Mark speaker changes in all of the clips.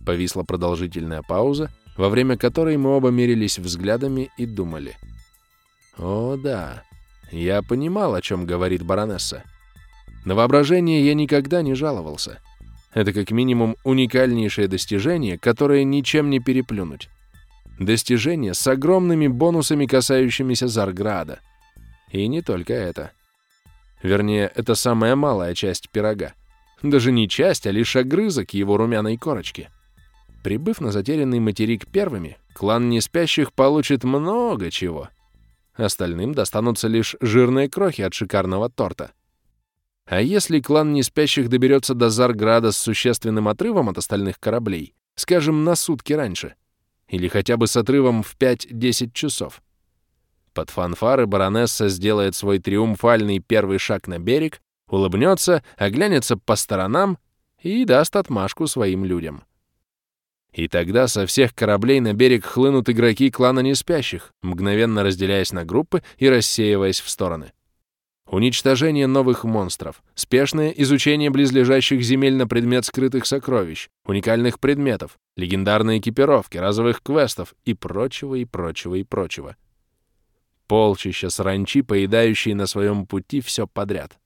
Speaker 1: Повисла продолжительная пауза, во время которой мы оба мерились взглядами и думали. О, да, я понимал, о чем говорит баронесса. На воображение я никогда не жаловался. Это как минимум уникальнейшее достижение, которое ничем не переплюнуть. Достижение с огромными бонусами, касающимися Зарграда. И не только это. Вернее, это самая малая часть пирога. Даже не часть, а лишь огрызок его румяной корочки. Прибыв на затерянный материк первыми, клан Неспящих получит много чего. Остальным достанутся лишь жирные крохи от шикарного торта. А если клан Неспящих доберется до Зарграда с существенным отрывом от остальных кораблей, скажем, на сутки раньше, или хотя бы с отрывом в 5-10 часов, под фанфары баронесса сделает свой триумфальный первый шаг на берег, улыбнется, оглянется по сторонам и даст отмашку своим людям. И тогда со всех кораблей на берег хлынут игроки клана Неспящих, мгновенно разделяясь на группы и рассеиваясь в стороны. Уничтожение новых монстров, спешное изучение близлежащих земель на предмет скрытых сокровищ, уникальных предметов, легендарной экипировки, разовых квестов и прочего, и прочего, и прочего. Полчища саранчи, поедающие на своем пути все подряд.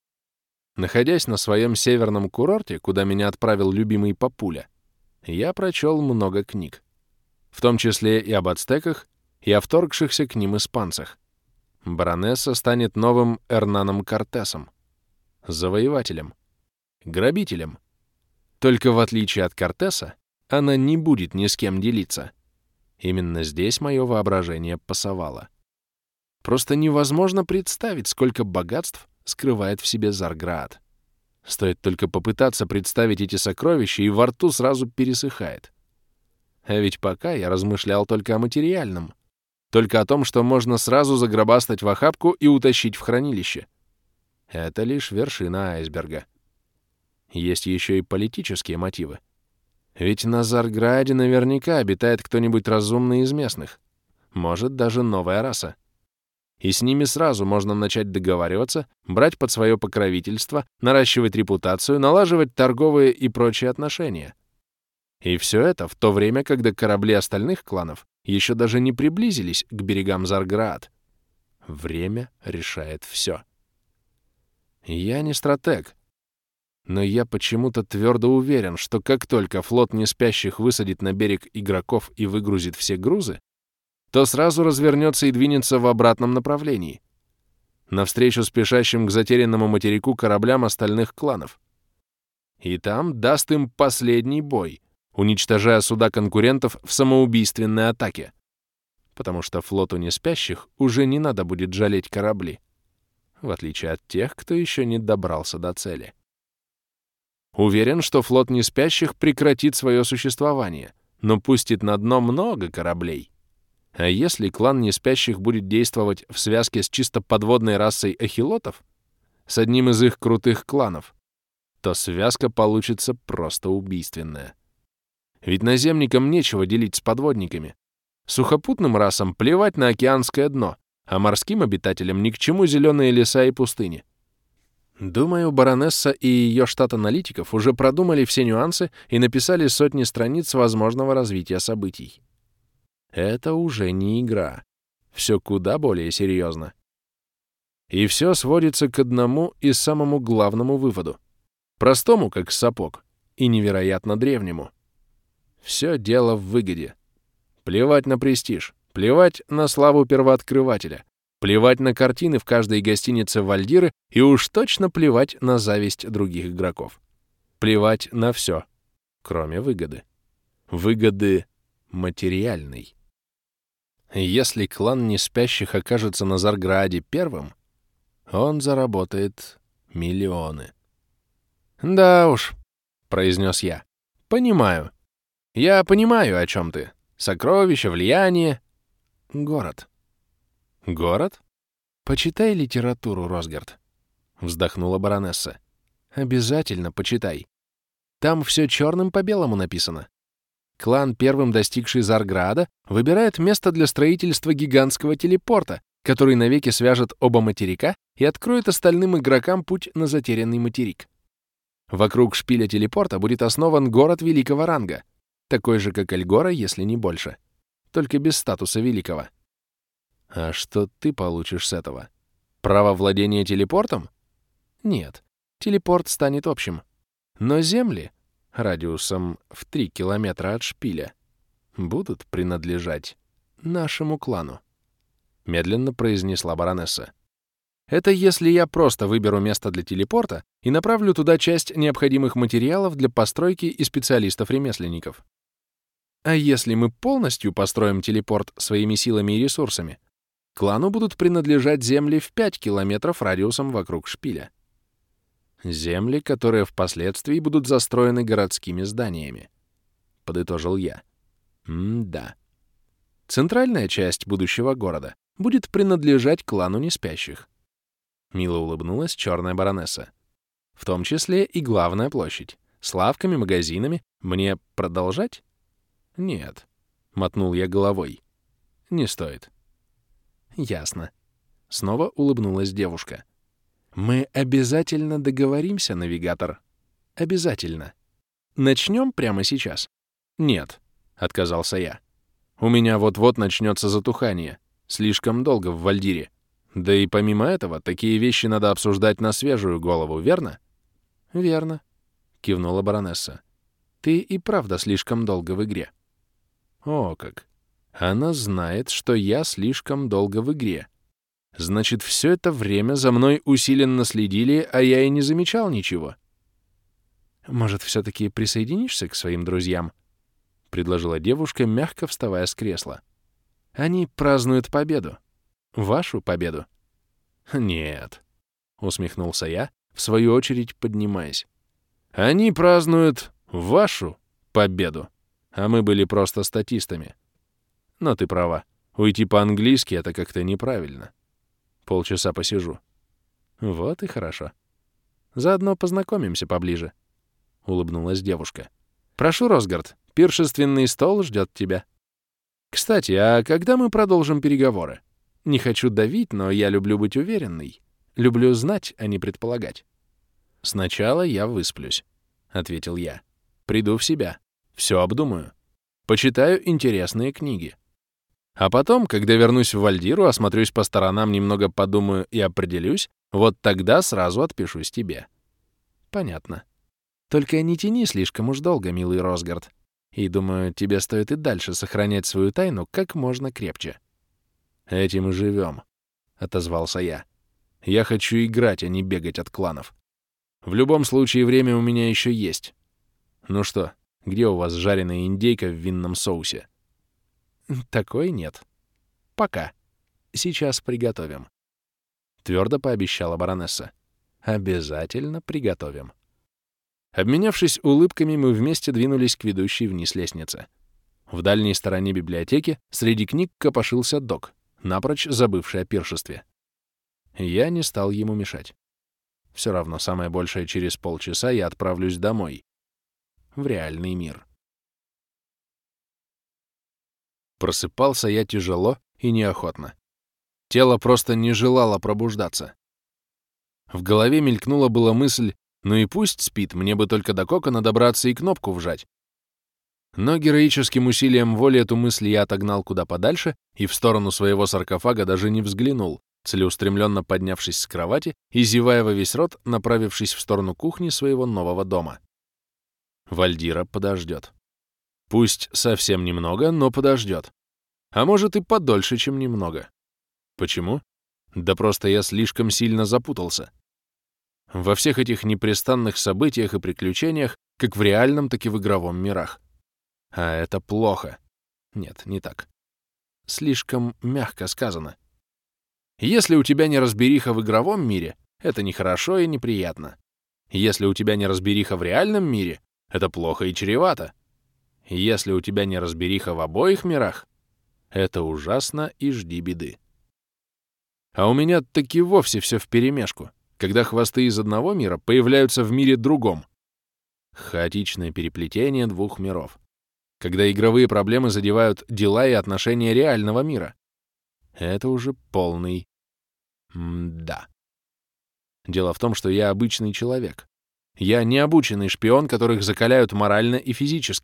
Speaker 1: Находясь на своем северном курорте, куда меня отправил любимый папуля, я прочел много книг, в том числе и об ацтеках, и о вторгшихся к ним испанцах. Баронесса станет новым Эрнаном Кортесом, завоевателем, грабителем. Только в отличие от Кортеса, она не будет ни с кем делиться. Именно здесь мое воображение пасовало. Просто невозможно представить, сколько богатств скрывает в себе Зарград. Стоит только попытаться представить эти сокровища, и во рту сразу пересыхает. А ведь пока я размышлял только о материальном. Только о том, что можно сразу загробастать в охапку и утащить в хранилище. Это лишь вершина айсберга. Есть еще и политические мотивы. Ведь на Зарграде наверняка обитает кто-нибудь разумный из местных. Может, даже новая раса. И с ними сразу можно начать договариваться, брать под свое покровительство, наращивать репутацию, налаживать торговые и прочие отношения. И все это в то время, когда корабли остальных кланов еще даже не приблизились к берегам Зарград. Время решает все. Я не стратег, но я почему-то твердо уверен, что как только флот Неспящих высадит на берег игроков и выгрузит все грузы, то сразу развернется и двинется в обратном направлении, навстречу спешащим к затерянному материку кораблям остальных кланов. И там даст им последний бой, уничтожая суда конкурентов в самоубийственной атаке. Потому что флоту Неспящих уже не надо будет жалеть корабли, в отличие от тех, кто еще не добрался до цели. Уверен, что флот Неспящих прекратит свое существование, но пустит на дно много кораблей. А если клан Неспящих будет действовать в связке с чисто подводной расой эхилотов, с одним из их крутых кланов, то связка получится просто убийственная. Ведь наземникам нечего делить с подводниками. Сухопутным расам плевать на океанское дно, а морским обитателям ни к чему зеленые леса и пустыни. Думаю, баронесса и ее штат аналитиков уже продумали все нюансы и написали сотни страниц возможного развития событий. Это уже не игра. Все куда более серьезно. И все сводится к одному и самому главному выводу. Простому, как сапог, и невероятно древнему. Все дело в выгоде. Плевать на престиж, плевать на славу первооткрывателя, плевать на картины в каждой гостинице Вальдиры и уж точно плевать на зависть других игроков. Плевать на все, кроме выгоды. Выгоды материальной. Если клан Неспящих окажется на Зарграде первым, он заработает миллионы. «Да уж», — произнес я, — «понимаю. Я понимаю, о чем ты. Сокровища, влияние. Город». «Город? Почитай литературу, Росгард», — вздохнула баронесса. «Обязательно почитай. Там все черным по белому написано. Клан, первым достигший Зарграда, выбирает место для строительства гигантского телепорта, который навеки свяжет оба материка и откроет остальным игрокам путь на затерянный материк. Вокруг шпиля телепорта будет основан город великого ранга. Такой же, как Эльгора, если не больше. Только без статуса великого. А что ты получишь с этого? Право владения телепортом? Нет. Телепорт станет общим. Но земли, радиусом в 3 километра от шпиля, будут принадлежать нашему клану. Медленно произнесла баронесса. Это если я просто выберу место для телепорта и направлю туда часть необходимых материалов для постройки и специалистов-ремесленников. А если мы полностью построим телепорт своими силами и ресурсами, клану будут принадлежать земли в 5 километров радиусом вокруг шпиля. Земли, которые впоследствии будут застроены городскими зданиями. Подытожил я. Да. Центральная часть будущего города будет принадлежать клану неспящих. Мило улыбнулась черная баронесса. В том числе и главная площадь. С лавками, магазинами. Мне продолжать? Нет. Мотнул я головой. Не стоит. Ясно. Снова улыбнулась девушка. Мы обязательно договоримся, навигатор. Обязательно. Начнем прямо сейчас? Нет, отказался я. У меня вот-вот начнется затухание. Слишком долго в Вальдире. Да и помимо этого, такие вещи надо обсуждать на свежую голову, верно? Верно, кивнула баронесса. Ты и правда слишком долго в игре. О, как. Она знает, что я слишком долго в игре. Значит, все это время за мной усиленно следили, а я и не замечал ничего. Может, все-таки присоединишься к своим друзьям? Предложила девушка, мягко вставая с кресла. Они празднуют победу. Вашу победу? Нет, усмехнулся я, в свою очередь поднимаясь. Они празднуют вашу победу, а мы были просто статистами. Но ты права, уйти по-английски — это как-то неправильно. Полчаса посижу. Вот и хорошо. Заодно познакомимся поближе, — улыбнулась девушка. Прошу, Росгард, пиршественный стол ждет тебя. Кстати, а когда мы продолжим переговоры? Не хочу давить, но я люблю быть уверенной. Люблю знать, а не предполагать. Сначала я высплюсь, — ответил я. Приду в себя, все обдумаю. Почитаю интересные книги. А потом, когда вернусь в Вальдиру, осмотрюсь по сторонам, немного подумаю и определюсь, вот тогда сразу отпишусь тебе. Понятно. Только не тяни слишком уж долго, милый Росгард. И думаю, тебе стоит и дальше сохранять свою тайну как можно крепче. Этим и живем, — отозвался я. Я хочу играть, а не бегать от кланов. В любом случае, время у меня еще есть. Ну что, где у вас жареная индейка в винном соусе? Такой нет. Пока. Сейчас приготовим. Твердо пообещала баронесса. Обязательно приготовим. Обменявшись улыбками, мы вместе двинулись к ведущей вниз лестнице. В дальней стороне библиотеки среди книг копошился Док, напрочь забывший о пиршестве. Я не стал ему мешать. Все равно, самое большее, через полчаса я отправлюсь домой. В реальный мир. Просыпался я тяжело и неохотно. Тело просто не желало пробуждаться. В голове мелькнула была мысль, ну и пусть спит, мне бы только до кокона добраться и кнопку вжать. Но героическим усилием воли эту мысль я отогнал куда подальше и в сторону своего саркофага даже не взглянул, целеустремленно поднявшись с кровати и, зевая во весь рот, направившись в сторону кухни своего нового дома. Вальдира подождет. Пусть совсем немного, но подождет. А может и подольше, чем немного. Почему? Да просто я слишком сильно запутался. Во всех этих непрестанных событиях и приключениях, как в реальном, так и в игровом мирах. А это плохо. Нет, не так. Слишком мягко сказано. Если у тебя неразбериха в игровом мире, это нехорошо и неприятно. Если у тебя неразбериха в реальном мире, это плохо и чревато. Если у тебя неразбериха в обоих мирах, это ужасно и жди беды. А у меня таки вовсе все вперемешку, когда хвосты из одного мира появляются в мире другом. Хаотичное переплетение двух миров. Когда игровые проблемы задевают дела и отношения реального мира. Это уже полный... да. Дело в том, что я обычный человек. Я необученный шпион, которых закаляют морально и физически,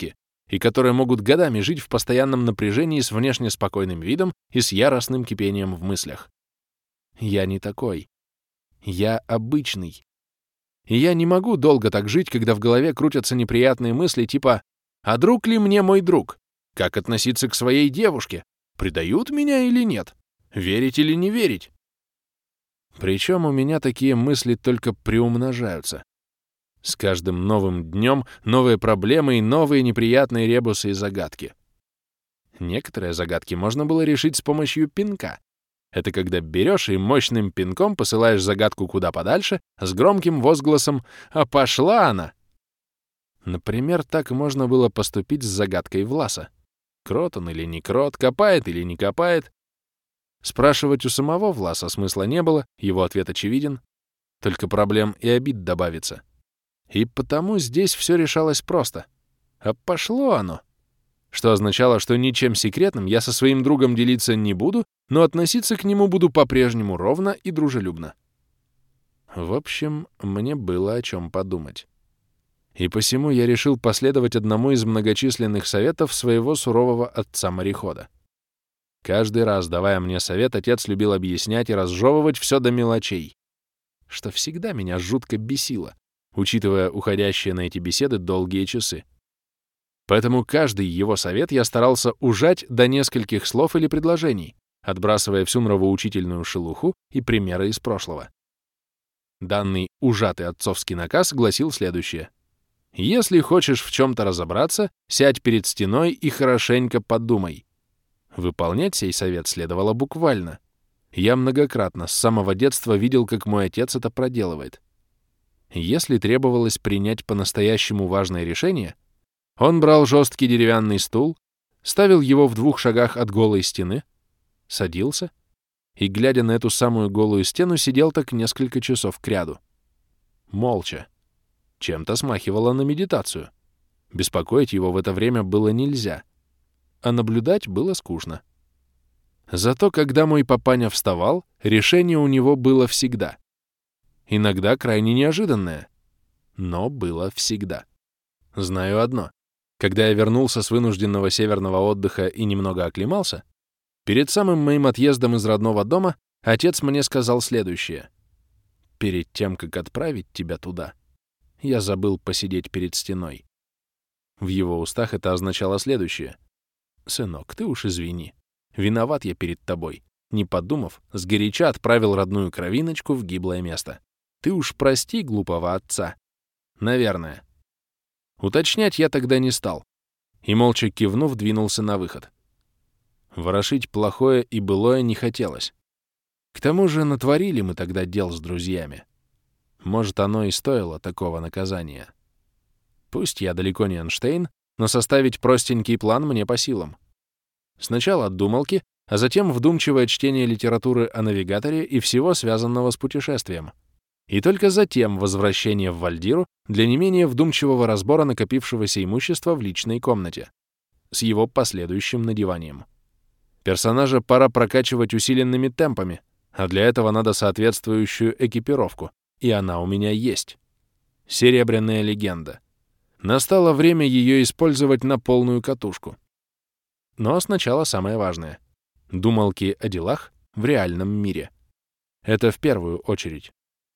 Speaker 1: и которые могут годами жить в постоянном напряжении с внешне спокойным видом и с яростным кипением в мыслях. Я не такой. Я обычный. И я не могу долго так жить, когда в голове крутятся неприятные мысли типа «А друг ли мне мой друг? Как относиться к своей девушке? Предают меня или нет? Верить или не верить?» Причем у меня такие мысли только приумножаются. С каждым новым днем новые проблемы и новые неприятные ребусы и загадки. Некоторые загадки можно было решить с помощью пинка. Это когда берешь и мощным пинком посылаешь загадку куда подальше с громким возгласом «А пошла она!». Например, так можно было поступить с загадкой Власа. Крот он или не крот, копает или не копает. Спрашивать у самого Власа смысла не было, его ответ очевиден. Только проблем и обид добавится. И потому здесь все решалось просто. А пошло оно. Что означало, что ничем секретным я со своим другом делиться не буду, но относиться к нему буду по-прежнему ровно и дружелюбно. В общем, мне было о чем подумать. И посему я решил последовать одному из многочисленных советов своего сурового отца-морехода. Каждый раз, давая мне совет, отец любил объяснять и разжевывать все до мелочей, что всегда меня жутко бесило, учитывая уходящие на эти беседы долгие часы. Поэтому каждый его совет я старался ужать до нескольких слов или предложений, отбрасывая всю нравоучительную шелуху и примеры из прошлого. Данный ужатый отцовский наказ гласил следующее. «Если хочешь в чем-то разобраться, сядь перед стеной и хорошенько подумай». Выполнять сей совет следовало буквально. Я многократно с самого детства видел, как мой отец это проделывает. Если требовалось принять по-настоящему важное решение, он брал жесткий деревянный стул, ставил его в 2 шагах от голой стены, садился и, глядя на эту самую голую стену, сидел так несколько часов кряду. Молча. Чем-то смахивало на медитацию. Беспокоить его в это время было нельзя, а наблюдать было скучно. Зато когда мой папаня вставал, решение у него было всегда. Иногда крайне неожиданное, но было всегда. Знаю одно. Когда я вернулся с вынужденного северного отдыха и немного оклемался, перед самым моим отъездом из родного дома отец мне сказал следующее. «Перед тем, как отправить тебя туда, я забыл посидеть перед стеной». В его устах это означало следующее. «Сынок, ты уж извини. Виноват я перед тобой. Не подумав, сгоряча отправил родную кровиночку в гиблое место. Ты уж прости глупого отца. Наверное». Уточнять я тогда не стал. И, молча кивнув, двинулся на выход. Ворошить плохое и былое не хотелось. К тому же натворили мы тогда дел с друзьями. Может, оно и стоило такого наказания. Пусть я далеко не Эйнштейн, но составить простенький план мне по силам. Сначала думалки, а затем вдумчивое чтение литературы о навигаторе и всего связанного с путешествием. И только затем возвращение в Вальдиру для не менее вдумчивого разбора накопившегося имущества в личной комнате, с его последующим надеванием. Персонажа пора прокачивать усиленными темпами, а для этого надо соответствующую экипировку, и она у меня есть. Серебряная легенда. Настало время ее использовать на полную катушку. Но сначала самое важное. Думалки о делах в реальном мире. Это в первую очередь.